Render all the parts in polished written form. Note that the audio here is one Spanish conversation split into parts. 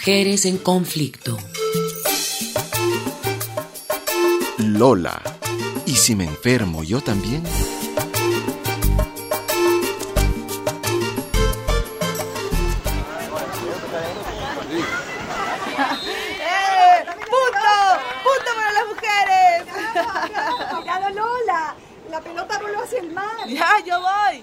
Mujeres en conflicto. Lola. ¿Y si me enfermo yo también? ¡Punto para las mujeres! ¡Cuidado, Lola! La pelota voló hacia el mar. Ya, yo voy.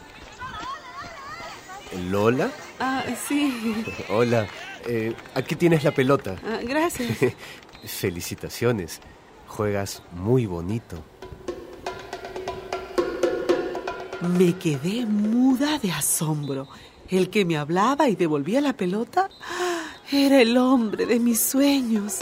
¿Lola? Ah, sí. Hola, aquí tienes la pelota. Gracias. Felicitaciones, juegas muy bonito. Me quedé muda de asombro. El que me hablaba y devolvía la pelota era el hombre de mis sueños.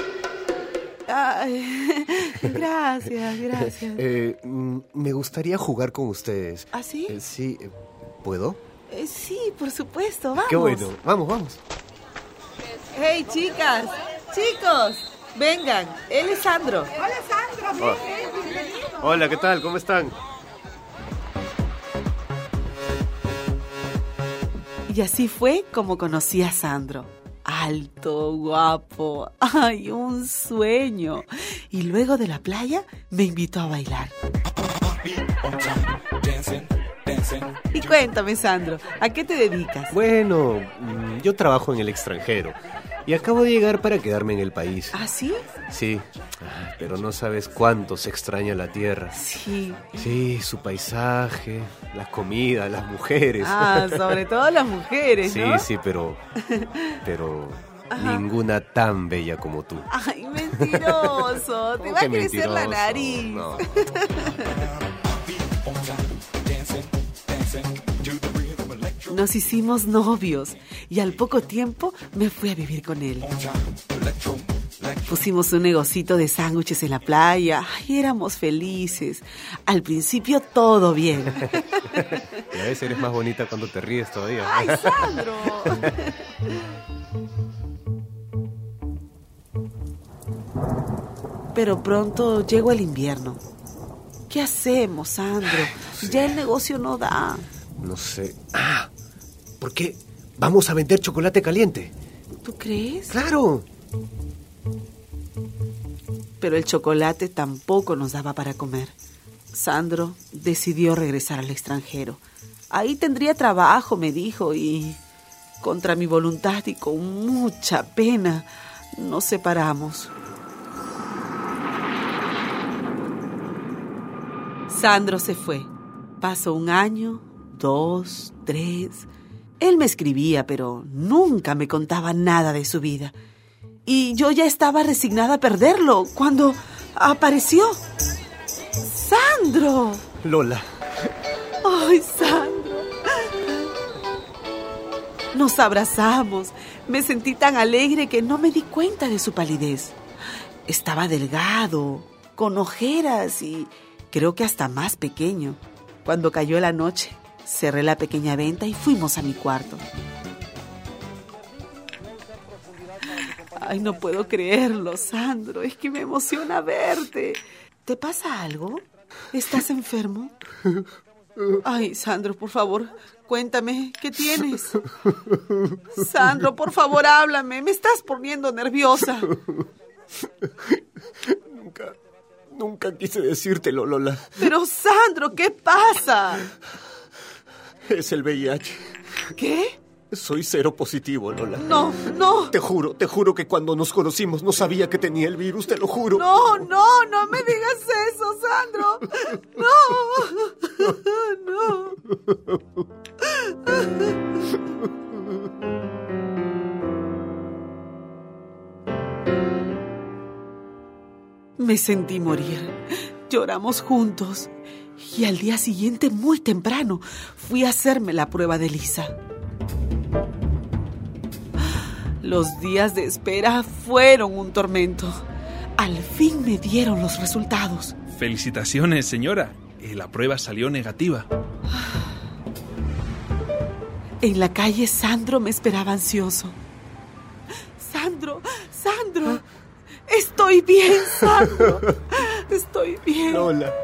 Ay, gracias. Me gustaría jugar con ustedes. ¿Ah, sí? Sí, ¿puedo? Sí, por supuesto, vamos. Qué bueno, vamos. Hey, chicas, chicos, vengan, él es Sandro. Hola, Sandro, bienvenido. Hola, ¿qué tal? ¿Cómo están? Y así fue como conocí a Sandro. Alto, guapo, ay, un sueño. Y luego de la playa me invitó a bailar. Y cuéntame, Sandro, ¿a qué te dedicas? Bueno, yo trabajo en el extranjero y acabo de llegar para quedarme en el país. ¿Ah, sí? Sí, pero no sabes cuánto se extraña la tierra. Sí. Sí, su paisaje, la comida, las mujeres. Ah, sobre todo las mujeres, ¿no? Sí, pero ninguna tan bella como tú. Ay, mentiroso, te va a crecer la nariz. No. Nos hicimos novios y al poco tiempo me fui a vivir con él. Pusimos un negocito de sándwiches en la playa y éramos felices. Al principio todo bien. Ya ves, eres más bonita cuando te ríes todavía. ¡Ay, Sandro! Pero pronto llegó el invierno. ¿Qué hacemos, Sandro? Sí. Ya el negocio no da. No sé. ¿Por qué? Vamos a vender chocolate caliente. ¿Tú crees? ¡Claro! Pero el chocolate tampoco nos daba para comer. Sandro decidió regresar al extranjero. Ahí tendría trabajo, me dijo, y contra mi voluntad y con mucha pena nos separamos. Sandro se fue. Pasó 1 año, 2, 3. Él me escribía, pero nunca me contaba nada de su vida. Y yo ya estaba resignada a perderlo cuando apareció ¡Sandro! Lola. ¡Ay, Sandro! Nos abrazamos. Me sentí tan alegre que no me di cuenta de su palidez. Estaba delgado, con ojeras y creo que hasta más pequeño. Cuando cayó la noche, cerré la pequeña venta y fuimos a mi cuarto. Ay, no puedo creerlo, Sandro. Es que me emociona verte. ¿Te pasa algo? ¿Estás enfermo? Ay, Sandro, por favor, cuéntame, ¿qué tienes? Sandro, por favor, háblame. Me estás poniendo nerviosa. Nunca quise decírtelo, Lola. Pero, Sandro, ¿qué pasa? Es el VIH. ¿Qué? Soy cero positivo, Lola. No. Te juro que cuando nos conocimos no sabía que tenía el virus, te lo juro. No me digas eso, Sandro. No. Me sentí morir. Lloramos juntos. Y al día siguiente, muy temprano, fui a hacerme la prueba de ELISA. Los días de espera fueron un tormento. Al fin me dieron los resultados. Felicitaciones, señora. La prueba salió negativa. En la calle, Sandro me esperaba ansioso. Sandro. Estoy bien, Sandro. Estoy bien. Lola.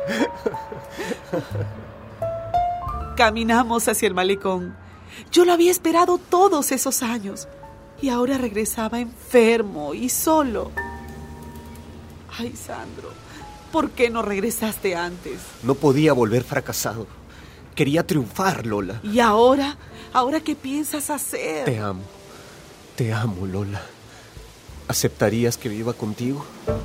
Caminamos hacia el malecón. Yo lo había esperado todos esos años. y ahora regresaba enfermo y solo. Ay, Sandro, ¿por qué no regresaste antes? No podía volver fracasado. Quería triunfar, Lola. ¿Y ahora? ¿Ahora qué piensas hacer? Te amo, Lola. ¿Aceptarías que viva contigo?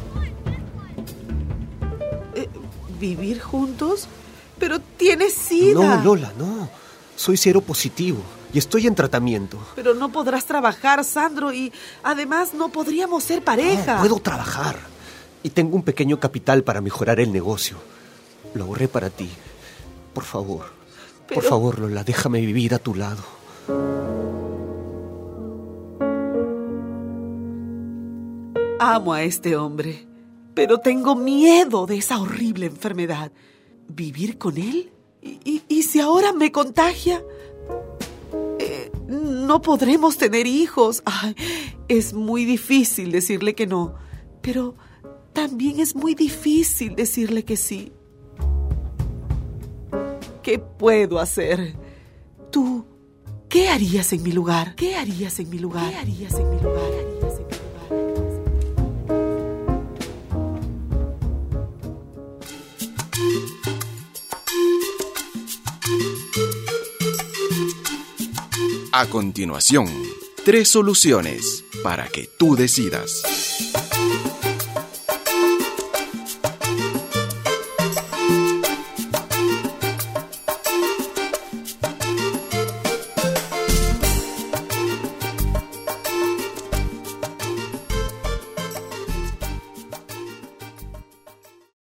¿Vivir juntos? Pero tienes SIDA. No, Lola, no. Soy seropositivo y estoy en tratamiento. Pero no podrás trabajar, Sandro, y además no podríamos ser pareja. No, puedo trabajar. Y tengo un pequeño capital para mejorar el negocio. Lo ahorré para ti. Por favor. Pero... Por favor, Lola, déjame vivir a tu lado. Amo a este hombre, pero tengo miedo de esa horrible enfermedad. ¿Vivir con él? ¿Y si ahora me contagia? No podremos tener hijos. Ay, es muy difícil decirle que no, pero también es muy difícil decirle que sí. ¿Qué puedo hacer? Tú, ¿qué harías en mi lugar? ¿Qué harías en mi lugar? ¿Qué harías en mi lugar? ¿Qué harías en mi lugar? A continuación, 3 soluciones para que tú decidas.